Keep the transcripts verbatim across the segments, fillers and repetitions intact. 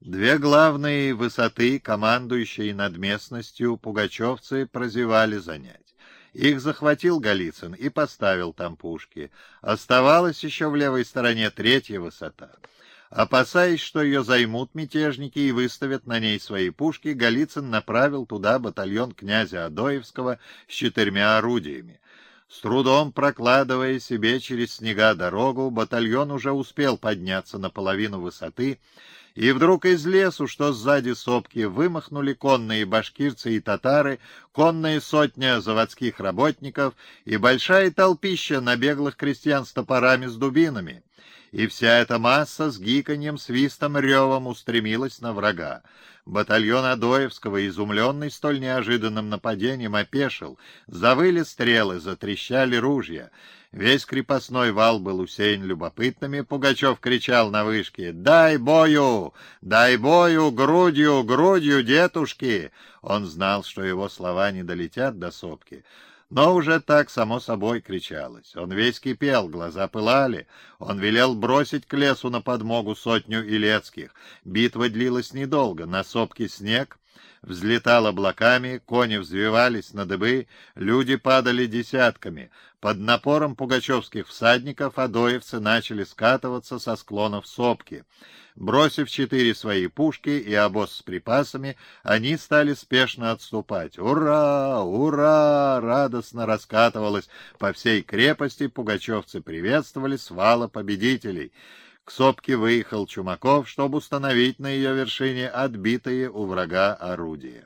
Две главные высоты, командующие над местностью, пугачевцы прозевали занять. Их захватил Голицын и поставил там пушки. Оставалась еще в левой стороне третья высота. Опасаясь, что ее займут мятежники и выставят на ней свои пушки, Голицын направил туда батальон князя Адоевского с четырьмя орудиями. С трудом прокладывая себе через снега дорогу, батальон уже успел подняться на половину высоты, и вдруг из лесу, что сзади сопки, вымахнули конные башкирцы и татары, конная сотня заводских работников и большая толпища набеглых крестьян с топорами с дубинами. И вся эта масса с гиканьем, свистом, ревом устремилась на врага. Батальон Адоевского, изумленный столь неожиданным нападением, опешил. Завыли стрелы, затрещали ружья. Весь крепостной вал был усеян любопытными. Пугачев кричал на вышке: «Дай бою! Дай бою! Грудью, грудью, детушки!» Он знал, что его слова не долетят до сопки. Но уже так, само собой, кричалось. Он весь кипел, глаза пылали. Он велел бросить к лесу на подмогу сотню илецких. Битва длилась недолго. На сопке снег взлетал облаками, кони взвивались на дыбы, люди падали десятками. Под напором пугачевских всадников адоевцы начали скатываться со склонов сопки. Бросив четыре свои пушки и обоз с припасами, они стали спешно отступать. «Ура! Ура!» радостно раскатывалось по всей крепости, пугачевцы приветствовали с вала победителей. К сопке выехал Чумаков, чтобы установить на ее вершине отбитые у врага орудия.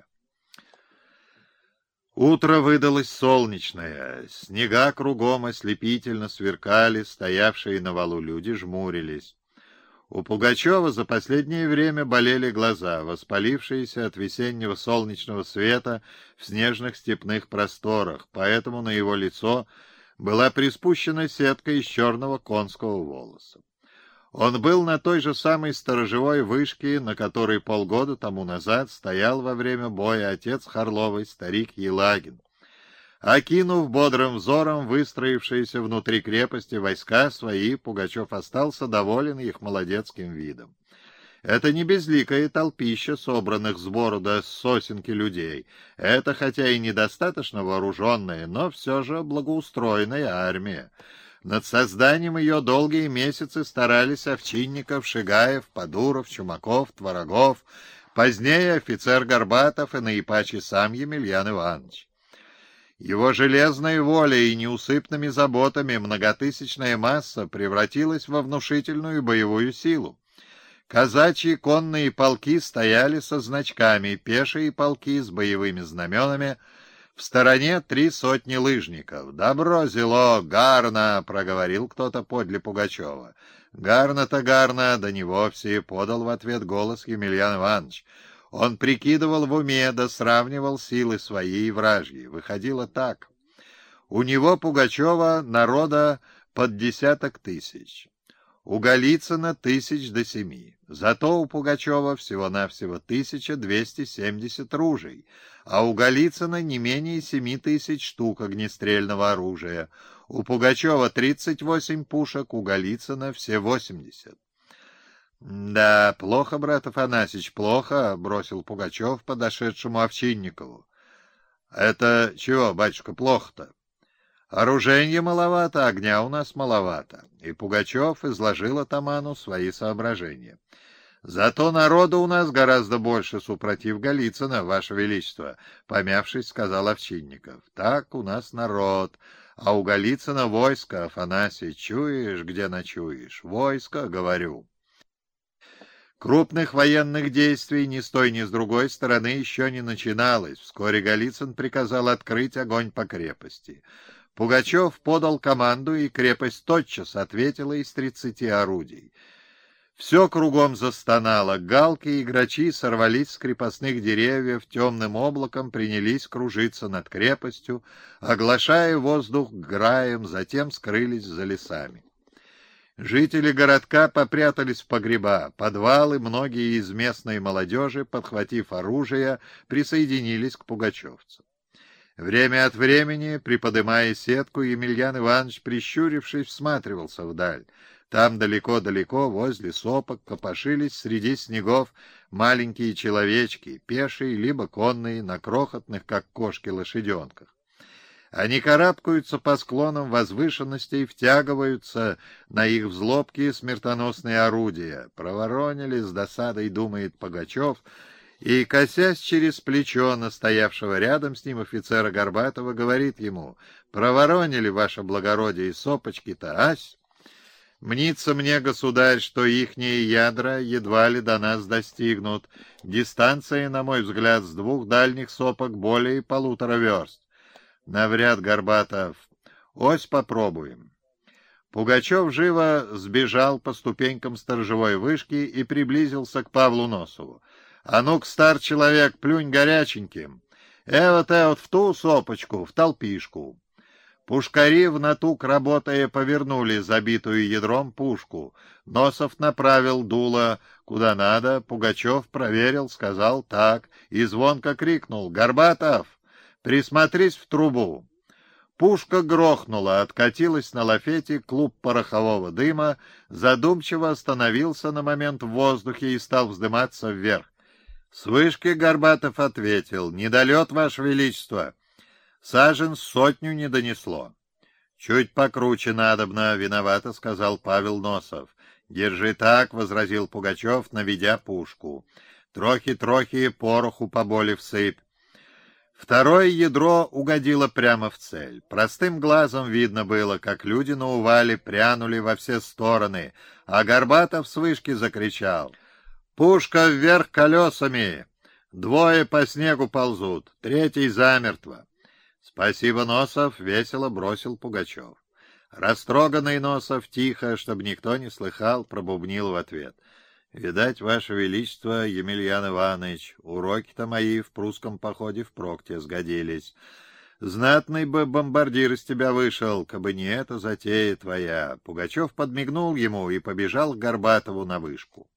Утро выдалось солнечное, снега кругом ослепительно сверкали, стоявшие на валу люди жмурились. У Пугачева за последнее время болели глаза, воспалившиеся от весеннего солнечного света в снежных степных просторах, поэтому на его лицо была приспущена сетка из черного конского волоса. Он был на той же самой сторожевой вышке, на которой полгода тому назад стоял во время боя отец Харловой, старик Елагин. Окинув бодрым взором выстроившиеся внутри крепости войска свои, Пугачев остался доволен их молодецким видом. Это не безликое толпище собранных сбору до сосенки людей. Это, хотя и недостаточно вооруженная, но все же благоустроенная армия. Над созданием ее долгие месяцы старались Овчинников, Шигаев, Подуров, Чумаков, Творогов, позднее офицер Горбатов и наипаче сам Емельян Иванович. Его железной волей и неусыпными заботами многотысячная масса превратилась во внушительную боевую силу. Казачьи конные полки стояли со значками, пешие полки с боевыми знаменами, в стороне три сотни лыжников. «Добро зело, гарно!» — проговорил кто-то подле Пугачева. «Гарно-то гарно!» — да не вовсе, — подал в ответ голос Емельян Иванович. Он прикидывал в уме, да сравнивал силы свои и вражьи. Выходило так. У него, Пугачева, народа под десяток тысяч. У Голицына тысяч до семи. Зато у Пугачева всего-навсего тысяча двести семьдесят ружей, а у Голицына не менее семи тысяч штук огнестрельного оружия. У Пугачева тридцать восемь пушек, у Голицына все восемьдесят. — Да, плохо, брат Афанасьич, плохо, — бросил Пугачев подошедшему Овчинникову. — Это чего, батюшка, плохо-то? — Оруженья маловато, огня у нас маловато. И Пугачев изложил атаману свои соображения. — Зато народу у нас гораздо больше, супротив Голицына, ваше величество, — помявшись, сказал Овчинников. — Так у нас народ, а у Голицына войско, Афанасий, чуешь, где ночуешь? Войско, говорю. Крупных военных действий ни с той, ни с другой стороны еще не начиналось. Вскоре Голицын приказал открыть огонь по крепости. Пугачев подал команду, и крепость тотчас ответила из тридцати орудий. Все кругом застонало, галки и грачи сорвались с крепостных деревьев, темным облаком принялись кружиться над крепостью, оглашая воздух граем, затем скрылись за лесами. Жители городка попрятались в погреба, подвалы, многие из местной молодежи, подхватив оружие, присоединились к пугачевцам. Время от времени, приподымая сетку, Емельян Иванович, прищурившись, всматривался вдаль. Там далеко-далеко, возле сопок, копошились среди снегов маленькие человечки, пешие либо конные, на крохотных, как кошки, лошаденках. Они карабкаются по склонам возвышенностей, втягиваются на их взлобки смертоносные орудия. Проворонили с досадой, думает Пугачев, и, косясь через плечо настоявшего рядом с ним офицера Горбатова, говорит ему: «Проворонили, ваше благородие, сопочки-то, ась? Мнится мне, государь, что ихние ядра едва ли до нас достигнут. Дистанция, на мой взгляд, с двух дальних сопок более полутора верст. Навряд, Горбатов. Ось попробуем». Пугачев живо сбежал по ступенькам сторожевой вышки и приблизился к Павлу Носову. «А ну-ка, стар человек, плюнь горяченьким. Эвот-эвот в ту сопочку, в толпишку». Пушкари, в натуг работая, повернули забитую ядром пушку. Носов направил дуло куда надо, Пугачев проверил, сказал так, и звонко крикнул: «Горбатов, присмотрись в трубу». Пушка грохнула, откатилась на лафете клуб порохового дыма, задумчиво остановился на момент в воздухе и стал вздыматься вверх. С вышки Горбатов ответил: «Недолет, ваше величество, сажен сотню не донесло». «Чуть покруче надобно, виновато», — сказал Павел Носов. «Держи так», — возразил Пугачев, наведя пушку. «Трохи-трохи пороху поболе всыпь». Второе ядро угодило прямо в цель. Простым глазом видно было, как люди на увале прянули во все стороны, а Горбатов с вышки закричал: «Пушка вверх колесами! Двое по снегу ползут, третий замертво». «Спасибо, Носов», — весело бросил Пугачев. Растроганный Носов тихо, чтобы никто не слыхал, пробубнил в ответ: «Видать, ваше величество, Емельян Иванович, уроки-то мои в прусском походе впрок те сгодились. Знатный бы бомбардир из тебя вышел, кабы не эта затея твоя». Пугачев подмигнул ему и побежал к Горбатову на вышку.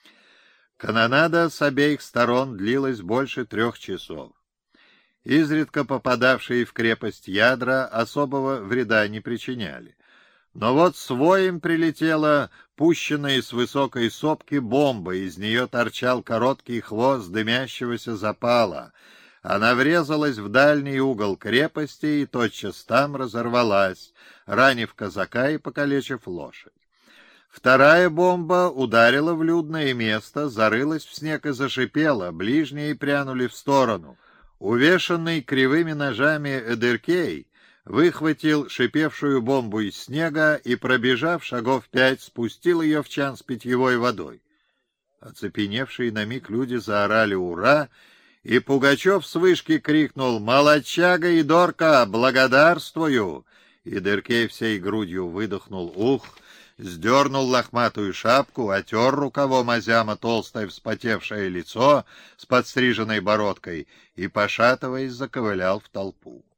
Канонада с обеих сторон длилась больше трех часов. Изредка попадавшие в крепость ядра особого вреда не причиняли. Но вот с воем прилетела пущенная с высокой сопки бомба, из нее торчал короткий хвост дымящегося запала. Она врезалась в дальний угол крепости и тотчас там разорвалась, ранив казака и покалечив лошадь. Вторая бомба ударила в людное место, зарылась в снег и зашипела, ближние прянули в сторону. Увешанный кривыми ножами Эдеркей выхватил шипевшую бомбу из снега и, пробежав шагов пять, спустил ее в чан с питьевой водой. Оцепеневшие на миг люди заорали «Ура!», и Пугачев с вышки крикнул: «Молодчага и Дорка, благодарствую!» И Эдеркей всей грудью выдохнул «Ух!», сдернул лохматую шапку, отер рукавом Азяма толстое вспотевшее лицо с подстриженной бородкой и, пошатываясь, заковылял в толпу.